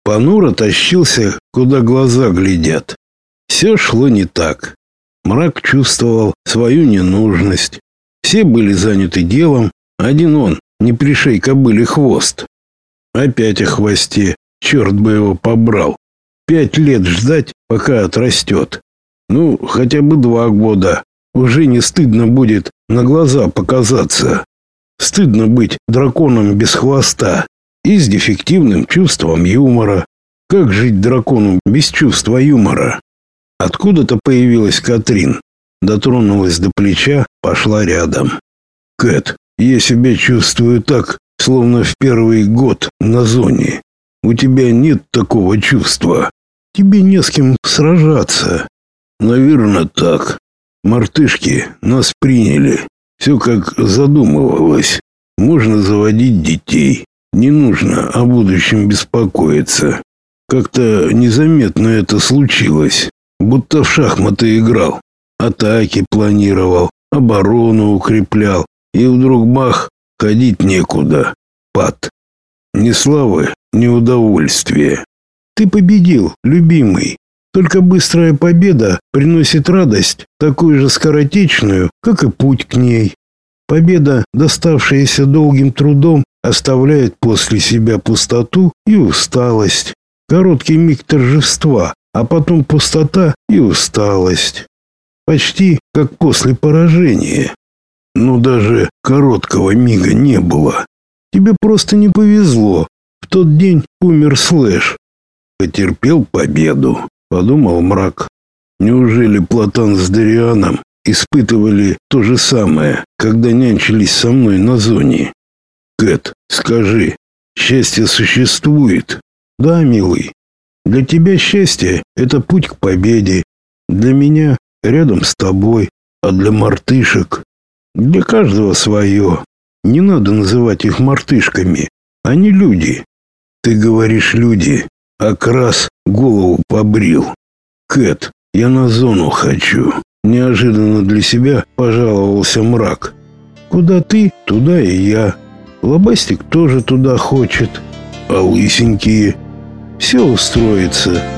понуро тащился, куда глаза глядят. Все шло не так. Мрак чувствовал свою ненужность. Все были заняты делом, один он, не пришей кобыле хвост. Опять о хвосте, черт бы его побрал. 5 лет ждать, пока отрастет. Ну, хотя бы 2 года. Уже не стыдно будет на глаза показаться. Стыдно быть драконом без хвоста и с дефективным чувством юмора. Как жить дракону без чувства юмора? Откуда-то появилась Катрин. Дотронулась до плеча, пошла рядом. «Кэт, я себя чувствую так, словно в первый год на зоне. У тебя нет такого чувства. Тебе не с кем сражаться». «Наверное, так. Мартышки нас приняли. Все как задумывалось. Можно заводить детей. Не нужно о будущем беспокоиться. Как-то незаметно это случилось. Будто в шахматы играл. Атаки планировал, оборону укреплял. И вдруг бах, ходить некуда. Пад. Ни славы, ни удовольствия. Ты победил, любимый. Только быстрая победа приносит радость, такую же скоротечную, как и путь к ней. Победа, доставшаяся долгим трудом, оставляет после себя пустоту и усталость. Короткий миг торжества, а потом пустота и усталость. Почти как после поражения. Но даже короткого мига не было. Тебе просто не повезло. В тот день умер Слэш. Потерпел победу, подумал Мрак. Неужели Платан с Дарианом испытывали то же самое, когда нянчились со мной на зоне? Кэт, скажи, счастье существует? Да, милый. Для тебя счастье — это путь к победе. Для меня рядом с тобой, а для мартышек для каждого свое. Не надо называть их мартышками. Они люди. Ты говоришь люди, а Крас голову побрил. Кэт, я на зону хочу. Неожиданно для себя пожаловался Мрак. Куда ты, туда и я. Лобастик тоже туда хочет. А лысенькие? Все устроится.